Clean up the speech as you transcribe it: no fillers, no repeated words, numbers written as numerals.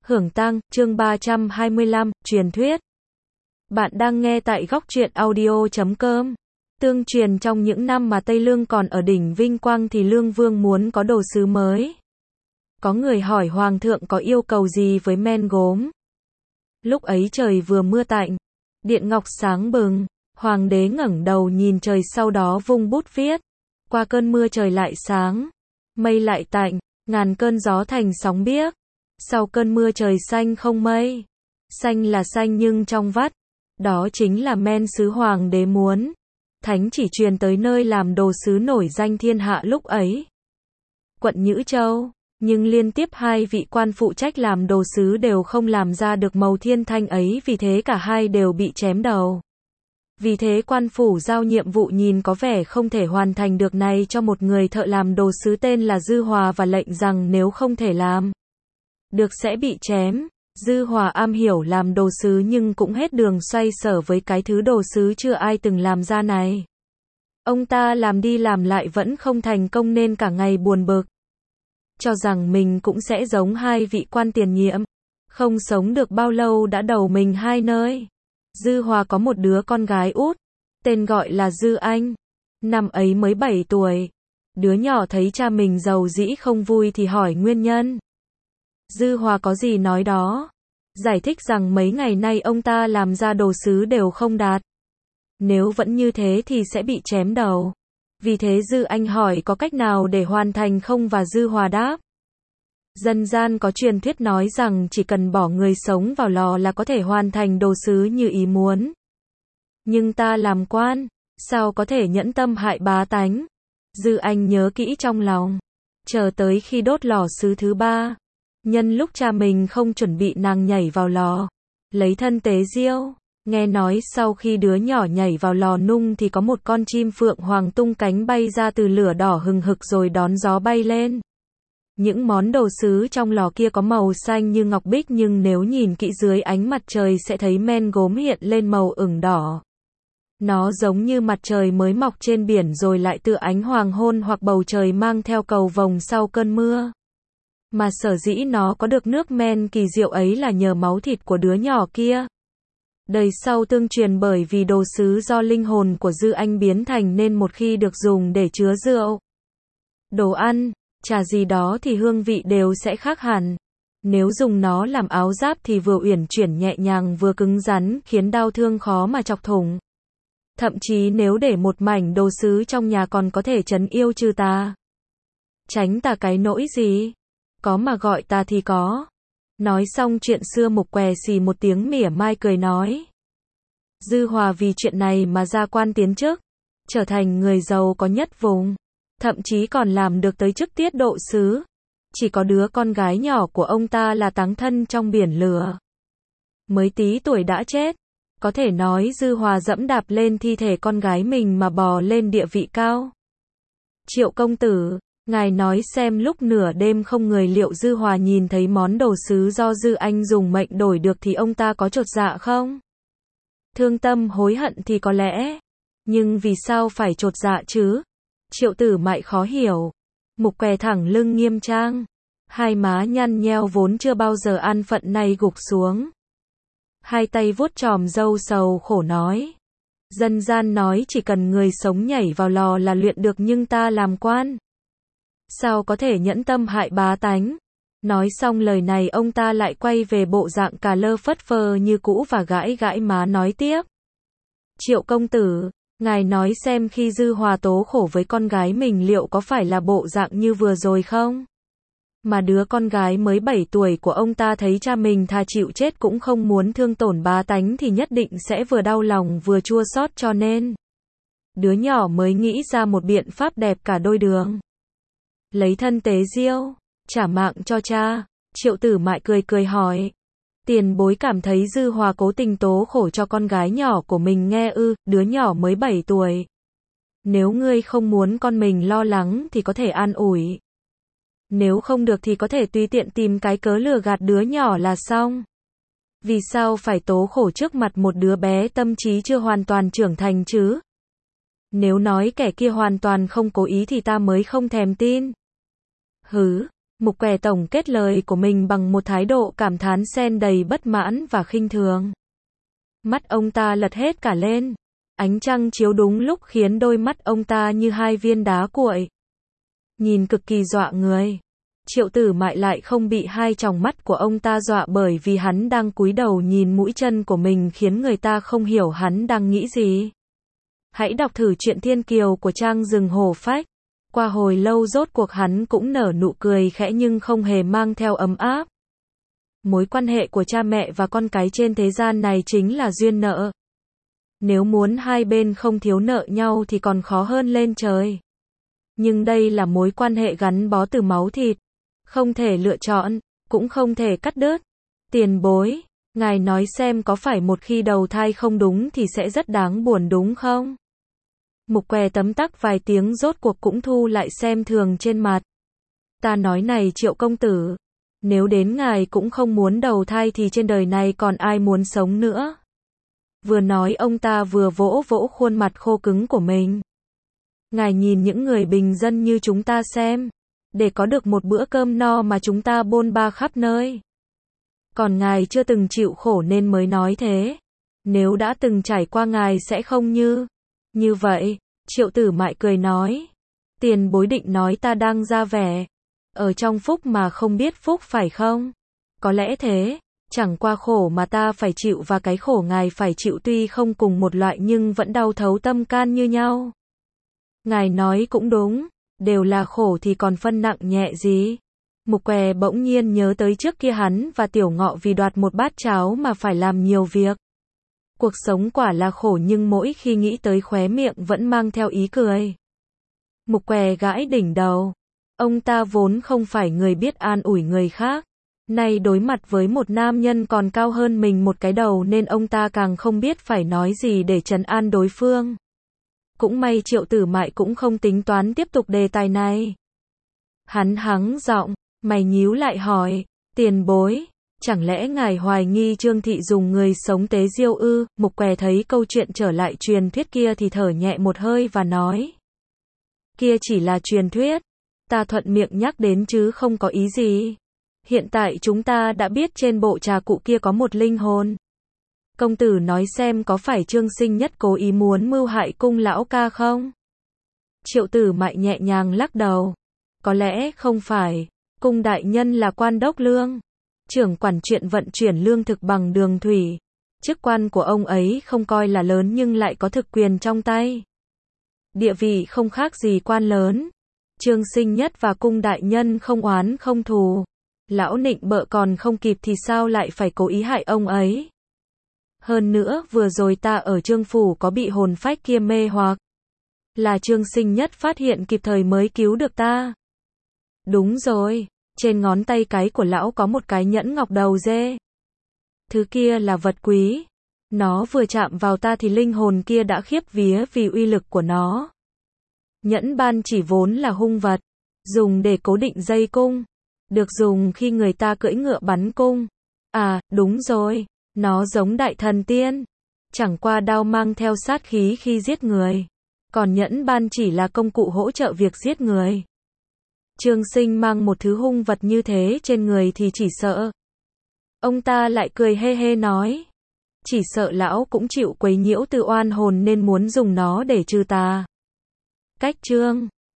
Hưởng tang, chương 325, truyền thuyết. Bạn đang nghe tại góc truyện audio.com. Tương truyền trong những năm mà Tây Lương còn ở đỉnh vinh quang thì Lương Vương muốn có đồ sứ mới. Có người hỏi Hoàng thượng có yêu cầu gì với men gốm. Lúc ấy trời vừa mưa tạnh, điện ngọc sáng bừng, Hoàng đế ngẩng đầu nhìn trời sau đó vung bút viết. Qua cơn mưa trời lại sáng, mây lại tạnh, ngàn cơn gió thành sóng biếc. Sau cơn mưa trời xanh không mây. Xanh là xanh nhưng trong vắt. Đó chính là men sứ Hoàng đế muốn. Thánh chỉ truyền tới nơi làm đồ sứ nổi danh thiên hạ lúc ấy. Quận Nhữ Châu. Nhưng liên tiếp hai vị quan phụ trách làm đồ sứ đều không làm ra được màu thiên thanh ấy, vì thế cả hai đều bị chém đầu. Vì thế quan phủ giao nhiệm vụ nhìn có vẻ không thể hoàn thành được này cho một người thợ làm đồ sứ tên là Dư Hòa và lệnh rằng nếu không thể làm được sẽ bị chém. Dư Hòa am hiểu làm đồ sứ nhưng cũng hết đường xoay sở với cái thứ đồ sứ chưa ai từng làm ra này. Ông ta làm đi làm lại vẫn không thành công nên cả ngày buồn bực. Cho rằng mình cũng sẽ giống hai vị quan tiền nhiệm. Không sống được bao lâu đã đầu mình hai nơi. Dư Hòa có một đứa con gái út, tên gọi là Dư Anh. Năm ấy mới 7 tuổi. Đứa nhỏ thấy cha mình giàu dĩ không vui thì hỏi nguyên nhân. Dư Hòa có gì nói đó. Giải thích rằng mấy ngày nay ông ta làm ra đồ sứ đều không đạt. Nếu vẫn như thế thì sẽ bị chém đầu. Vì thế Dư Anh hỏi có cách nào để hoàn thành không và Dư Hòa đáp. Dân gian có truyền thuyết nói rằng chỉ cần bỏ người sống vào lò là có thể hoàn thành đồ sứ như ý muốn. Nhưng ta làm quan, sao có thể nhẫn tâm hại bá tánh? Dư Anh nhớ kỹ trong lòng. Chờ tới khi đốt lò sứ thứ 3. Nhân lúc cha mình không chuẩn bị nàng nhảy vào lò. Lấy thân tế diêu. Nghe nói sau khi đứa nhỏ nhảy vào lò nung thì có một con chim phượng hoàng tung cánh bay ra từ lửa đỏ hừng hực rồi đón gió bay lên. Những món đồ sứ trong lò kia có màu xanh như ngọc bích nhưng nếu nhìn kỹ dưới ánh mặt trời sẽ thấy men gốm hiện lên màu ửng đỏ. Nó giống như mặt trời mới mọc trên biển rồi lại tựa ánh hoàng hôn hoặc bầu trời mang theo cầu vồng sau cơn mưa. Mà sở dĩ nó có được nước men kỳ diệu ấy là nhờ máu thịt của đứa nhỏ kia. Đời sau tương truyền bởi vì đồ sứ do linh hồn của Dư Anh biến thành nên một khi được dùng để chứa rượu, đồ ăn, trà gì đó thì hương vị đều sẽ khác hẳn. Nếu dùng nó làm áo giáp thì vừa uyển chuyển nhẹ nhàng vừa cứng rắn khiến đau thương khó mà chọc thủng. Thậm chí nếu để một mảnh đồ sứ trong nhà còn có thể trấn yêu trừ tà. Tránh tà cái nỗi gì? Có mà gọi ta thì có. Nói xong chuyện xưa Mục què xì một tiếng mỉa mai cười nói. Dư Hòa vì chuyện này mà ra quan tiến chức, trở thành người giàu có nhất vùng. Thậm chí còn làm được tới chức tiết độ sứ. Chỉ có đứa con gái nhỏ của ông ta là táng thân trong biển lửa. Mới tí tuổi đã chết. Có thể nói Dư Hòa dẫm đạp lên thi thể con gái mình mà bò lên địa vị cao. Triệu công tử, ngài nói xem lúc nửa đêm không người liệu Dư Hòa nhìn thấy món đồ sứ do Dư Anh dùng mệnh đổi được thì ông ta có chột dạ không? Thương tâm hối hận thì có lẽ. Nhưng vì sao phải chột dạ chứ? Triệu Tử Mại khó hiểu. Mục què thẳng lưng nghiêm trang. Hai má nhăn nheo vốn chưa bao giờ an phận nay gục xuống. Hai tay vuốt chòm râu sầu khổ nói. Dân gian nói chỉ cần người sống nhảy vào lò là luyện được nhưng ta làm quan. Sao có thể nhẫn tâm hại bá tánh? Nói xong lời này ông ta lại quay về bộ dạng cà lơ phất phơ như cũ và gãi gãi má nói tiếp. Triệu công tử, ngài nói xem khi Dư Hòa tố khổ với con gái mình liệu có phải là bộ dạng như vừa rồi không? Mà đứa con gái mới 7 tuổi của ông ta thấy cha mình thà chịu chết cũng không muốn thương tổn bá tánh thì nhất định sẽ vừa đau lòng vừa chua xót cho nên. Đứa nhỏ mới nghĩ ra một biện pháp đẹp cả đôi đường. Lấy thân tế diêu, trả mạng cho cha. Triệu Tử Mại cười cười hỏi. Tiền bối cảm thấy Dư Hòa cố tình tố khổ cho con gái nhỏ của mình nghe ư? Đứa nhỏ mới 7 tuổi. Nếu ngươi không muốn con mình lo lắng thì có thể an ủi. Nếu không được thì có thể tùy tiện tìm cái cớ lừa gạt đứa nhỏ là xong. Vì sao phải tố khổ trước mặt một đứa bé tâm trí chưa hoàn toàn trưởng thành chứ? Nếu nói kẻ kia hoàn toàn không cố ý thì ta mới không thèm tin. Hứ, Mục Què tổng kết lời của mình bằng một thái độ cảm thán xen đầy bất mãn và khinh thường. Mắt ông ta lật hết cả lên. Ánh trăng chiếu đúng lúc khiến đôi mắt ông ta như hai viên đá cuội. Nhìn cực kỳ dọa người. Triệu Tử Mại lại không bị hai tròng mắt của ông ta dọa bởi vì hắn đang cúi đầu nhìn mũi chân của mình khiến người ta không hiểu hắn đang nghĩ gì. Hãy đọc thử truyện Thiên Kiều của Trang Rừng Hổ Phách. Qua hồi lâu rốt cuộc hắn cũng nở nụ cười khẽ nhưng không hề mang theo ấm áp. Mối quan hệ của cha mẹ và con cái trên thế gian này chính là duyên nợ. Nếu muốn hai bên không thiếu nợ nhau thì còn khó hơn lên trời. Nhưng đây là mối quan hệ gắn bó từ máu thịt. Không thể lựa chọn, cũng không thể cắt đứt. Tiền bối, ngài nói xem có phải một khi đầu thai không đúng thì sẽ rất đáng buồn đúng không? Mục Què tấm tắc vài tiếng rốt cuộc cũng thu lại xem thường trên mặt. Ta nói này Triệu công tử, nếu đến ngài cũng không muốn đầu thai thì trên đời này còn ai muốn sống nữa. Vừa nói ông ta vừa vỗ vỗ khuôn mặt khô cứng của mình. Ngài nhìn những người bình dân như chúng ta xem, để có được một bữa cơm no mà chúng ta bôn ba khắp nơi. Còn ngài chưa từng chịu khổ nên mới nói thế. Nếu đã từng trải qua ngài sẽ không như vậy. Triệu Tử Mại cười nói. Tiền bối định nói ta đang ra vẻ. Ở trong phúc mà không biết phúc phải không? Có lẽ thế. Chẳng qua khổ mà ta phải chịu và cái khổ ngài phải chịu tuy không cùng một loại nhưng vẫn đau thấu tâm can như nhau. Ngài nói cũng đúng. Đều là khổ thì còn phân nặng nhẹ gì. Mục Què bỗng nhiên nhớ tới trước kia hắn và Tiểu Ngọ vì đoạt một bát cháo mà phải làm nhiều việc. Cuộc sống quả là khổ nhưng mỗi khi nghĩ tới khóe miệng vẫn mang theo ý cười. Mục Què gãi đỉnh đầu. Ông ta vốn không phải người biết an ủi người khác. Nay đối mặt với một nam nhân còn cao hơn mình một cái đầu nên ông ta càng không biết phải nói gì để trấn an đối phương. Cũng may Triệu Tử Mại cũng không tính toán tiếp tục đề tài này. Hắn hắng giọng, mày nhíu lại hỏi, tiền bối, chẳng lẽ ngài hoài nghi Trương Thị dùng người sống tế diêu ư? Mục Què thấy câu chuyện trở lại truyền thuyết kia thì thở nhẹ một hơi và nói. Kia chỉ là truyền thuyết, ta thuận miệng nhắc đến chứ không có ý gì. Hiện tại chúng ta đã biết trên bộ trà cụ kia có một linh hồn. Công tử nói xem có phải Trương Sinh Nhất cố ý muốn mưu hại cung lão ca không? Triệu Tử Mại nhẹ nhàng lắc đầu. Có lẽ không phải. Cung đại nhân là quan đốc lương, trưởng quản chuyện vận chuyển lương thực bằng đường thủy. Chức quan của ông ấy không coi là lớn nhưng lại có thực quyền trong tay. Địa vị không khác gì quan lớn. Trương Sinh Nhất và cung đại nhân không oán không thù. Lão nịnh bợ còn không kịp thì sao lại phải cố ý hại ông ấy? Hơn nữa vừa rồi ta ở Trương phủ có bị hồn phách kia mê hoặc. Là Trương Sinh Nhất phát hiện kịp thời mới cứu được ta. Đúng rồi, trên ngón tay cái của lão có một cái nhẫn ngọc đầu dê. Thứ kia là vật quý. Nó vừa chạm vào ta thì linh hồn kia đã khiếp vía vì uy lực của nó. Nhẫn ban chỉ vốn là hung vật, dùng để cố định dây cung, được dùng khi người ta cưỡi ngựa bắn cung. À, đúng rồi, nó giống đại thần tiên. Chẳng qua đao mang theo sát khí khi giết người. Còn nhẫn ban chỉ là công cụ hỗ trợ việc giết người. Trương Sinh mang một thứ hung vật như thế trên người thì chỉ sợ. Ông ta lại cười hê hê nói. Chỉ sợ lão cũng chịu quấy nhiễu từ oan hồn nên muốn dùng nó để trừ tà. Cách Trương